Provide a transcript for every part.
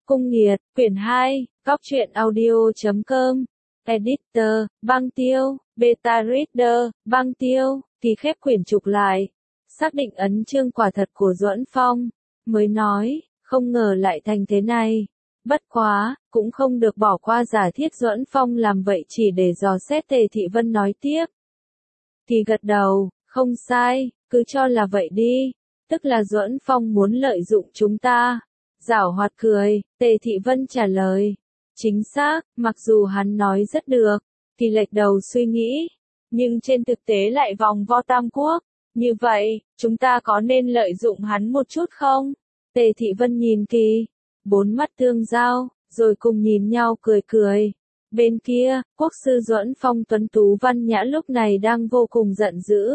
Cung Nghiệt, quyển 2, Góc truyện audio.com, Editor, Băng Tiêu, Beta Reader, Băng Tiêu, thì khép quyển trục lại, xác định ấn chương quả thật của Duẫn Phong, mới nói, không ngờ lại thành thế này. Bất quá, cũng không được bỏ qua giả thiết Duẫn Phong làm vậy chỉ để dò xét. Tề Thị Vân nói tiếp. Thì gật đầu, không sai, cứ cho là vậy đi, tức là Duẫn Phong muốn lợi dụng chúng ta. Giảo hoạt cười, Tề Thị Vân trả lời. Chính xác, mặc dù hắn nói rất được, thì lệch đầu suy nghĩ, nhưng trên thực tế lại vòng vo Tam Quốc. Như vậy, chúng ta có nên lợi dụng hắn một chút không? Tề Thị Vân nhìn Kỳ, bốn mắt tương giao, rồi cùng nhìn nhau cười cười. Bên kia, quốc sư Duẫn Phong tuấn tú văn nhã lúc này đang vô cùng giận dữ.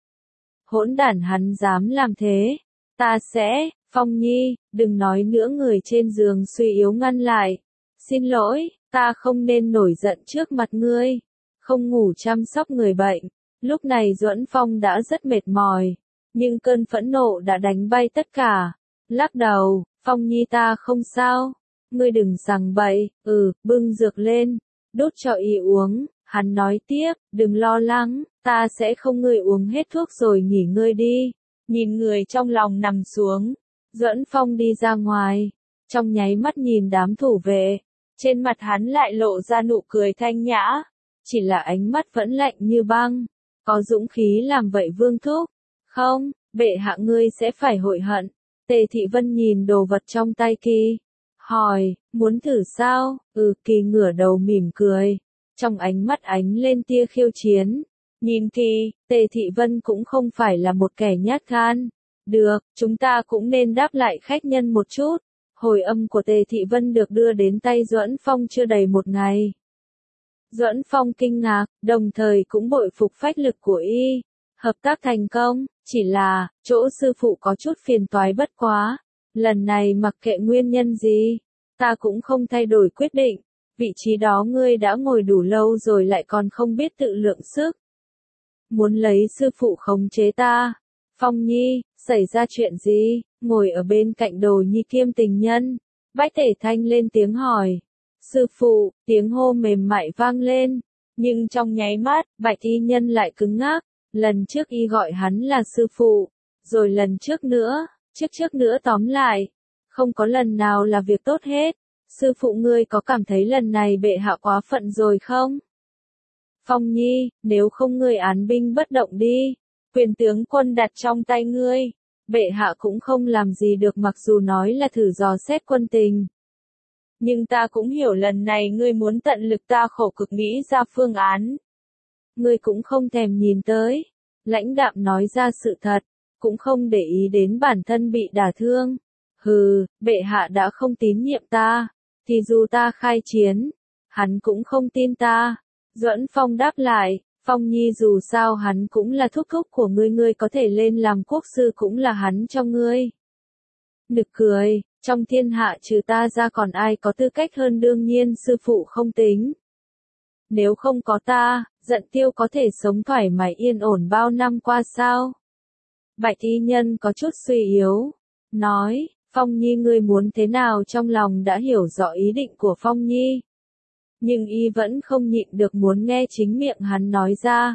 Hỗn đản, hắn dám làm thế, ta sẽ, Phong Nhi, đừng nói nữa. Người trên giường suy yếu ngăn lại. Xin lỗi, ta không nên nổi giận trước mặt ngươi, không ngủ chăm sóc người bệnh. Lúc này Duẫn Phong đã rất mệt mỏi, nhưng cơn phẫn nộ đã đánh bay tất cả. Lắc đầu, Phong Nhi ta không sao, ngươi đừng sằng bậy, bưng dược lên, đút cho y uống. Hắn nói tiếp, đừng lo lắng, ta sẽ không, ngươi uống hết thuốc rồi nghỉ ngơi đi. Nhìn người trong lòng nằm xuống, Duẫn Phong đi ra ngoài, trong nháy mắt nhìn đám thủ vệ, trên mặt hắn lại lộ ra nụ cười thanh nhã, chỉ là ánh mắt vẫn lạnh như băng. Có dũng khí làm vậy Vương thúc? Không, bệ hạ ngươi sẽ phải hối hận. Tề Thị Vân nhìn đồ vật trong tay Kỳ, hỏi, muốn thử sao? Kỳ ngửa đầu mỉm cười, trong ánh mắt ánh lên tia khiêu chiến. Nhìn Kỳ, Tề Thị Vân cũng không phải là một kẻ nhát gan. Được, chúng ta cũng nên đáp lại khách nhân một chút. Hồi âm của Tề Thị Vân được đưa đến tay Duẫn Phong chưa đầy một ngày. Duẫn Phong kinh ngạc, đồng thời cũng bội phục phách lực của y. Hợp tác thành công, chỉ là, chỗ sư phụ có chút phiền toái bất quá. Lần này mặc kệ nguyên nhân gì, ta cũng không thay đổi quyết định. Vị trí đó ngươi đã ngồi đủ lâu rồi lại còn không biết tự lượng sức. Muốn lấy sư phụ khống chế ta. Phong Nhi, xảy ra chuyện gì? Ngồi ở bên cạnh Đồ Nhi kiêm tình nhân, Bách Thể Thanh lên tiếng hỏi. Sư phụ, tiếng hô mềm mại vang lên, nhưng trong nháy mắt, Bạch Y Nhân lại cứng ngắc. Lần trước y gọi hắn là sư phụ, rồi lần trước nữa, trước nữa, tóm lại, không có lần nào là việc tốt hết. Sư phụ ngươi có cảm thấy lần này bệ hạ quá phận rồi không? Phong Nhi, nếu không ngươi án binh bất động đi, quyền tướng quân đặt trong tay ngươi, bệ hạ cũng không làm gì được, mặc dù nói là thử dò xét quân tình. Nhưng ta cũng hiểu lần này ngươi muốn tận lực, ta khổ cực nghĩ ra phương án. Ngươi cũng không thèm nhìn tới, lãnh đạm nói ra sự thật, cũng không để ý đến bản thân bị đả thương. Bệ hạ đã không tín nhiệm ta, thì dù ta khai chiến, hắn cũng không tin ta. Duẫn Phong đáp lại, Phong Nhi dù sao hắn cũng là thúc thúc của ngươi, ngươi có thể lên làm quốc sư cũng là hắn cho ngươi. Nực cười, trong thiên hạ trừ ta ra còn ai có tư cách hơn, đương nhiên sư phụ không tính. Nếu không có ta, Giận Tiêu có thể sống thoải mái yên ổn bao năm qua sao? Bạch Y Nhân có chút suy yếu, nói, Phong Nhi ngươi muốn thế nào? Trong lòng đã hiểu rõ ý định của Phong Nhi, nhưng y vẫn không nhịn được muốn nghe chính miệng hắn nói ra.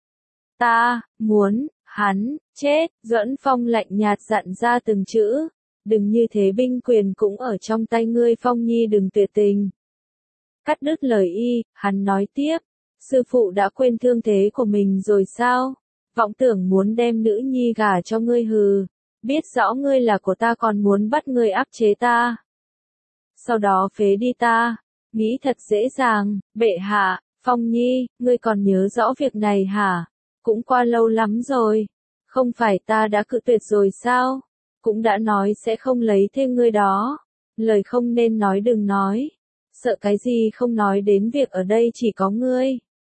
Ta, muốn, hắn, chết. Duẫn Phong lạnh nhạt dặn ra từng chữ, đừng như thế, binh quyền cũng ở trong tay ngươi. Phong Nhi đừng tuyệt tình. Cắt đứt lời y, hắn nói tiếp, sư phụ đã quên thương thế của mình rồi sao? Vọng tưởng muốn đem nữ nhi gả cho ngươi. Biết rõ ngươi là của ta còn muốn bắt ngươi áp chế ta, sau đó phế đi ta. Nghĩ thật dễ dàng, bệ hạ. Phong Nhi, ngươi còn nhớ rõ việc này hả? Cũng qua lâu lắm rồi. Không phải ta đã cự tuyệt rồi sao? Cũng đã nói sẽ không lấy thêm ngươi đó. Lời không nên nói đừng nói. Sợ cái gì? Không nói đến việc ở đây chỉ có ngươi.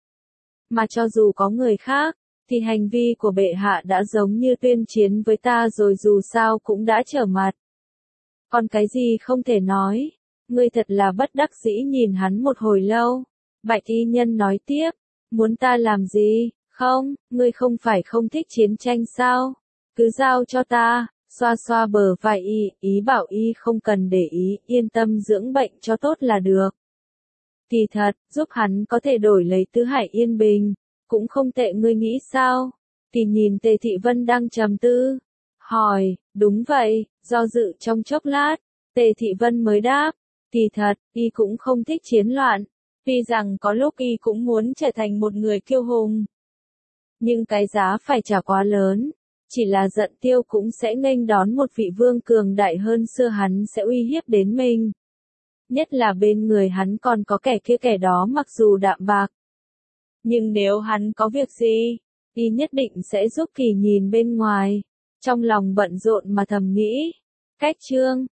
Mà cho dù có người khác, thì hành vi của bệ hạ đã giống như tuyên chiến với ta rồi, dù sao cũng đã trở mặt. Còn cái gì không thể nói? Ngươi thật là bất đắc dĩ. Nhìn hắn một hồi lâu, Bạch Y Nhân nói tiếp, muốn ta làm gì? Không, ngươi không phải không thích chiến tranh sao? Cứ giao cho ta, xoa xoa bờ vai y, ý bảo y không cần để ý, yên tâm dưỡng bệnh cho tốt là được. Kỳ thật, giúp hắn có thể đổi lấy tứ hải yên bình, cũng không tệ ngươi nghĩ sao? Kỳ nhìn Tề Thị Vân đang trầm tư, hỏi, đúng vậy, do dự trong chốc lát, Tề Thị Vân mới đáp, kỳ thật, y cũng không thích chiến loạn, tuy rằng có lúc y cũng muốn trở thành một người kiêu hùng. Nhưng cái giá phải trả quá lớn, chỉ là giận tiêu cũng sẽ nghênh đón một vị vương cường đại hơn xưa hắn sẽ uy hiếp đến mình. Nhất là bên người hắn còn có kẻ kia kẻ đó mặc dù đạm bạc. Nhưng nếu hắn có việc gì, y nhất định sẽ giúp Kỳ nhìn bên ngoài. Trong lòng bận rộn mà thầm nghĩ. Cách chương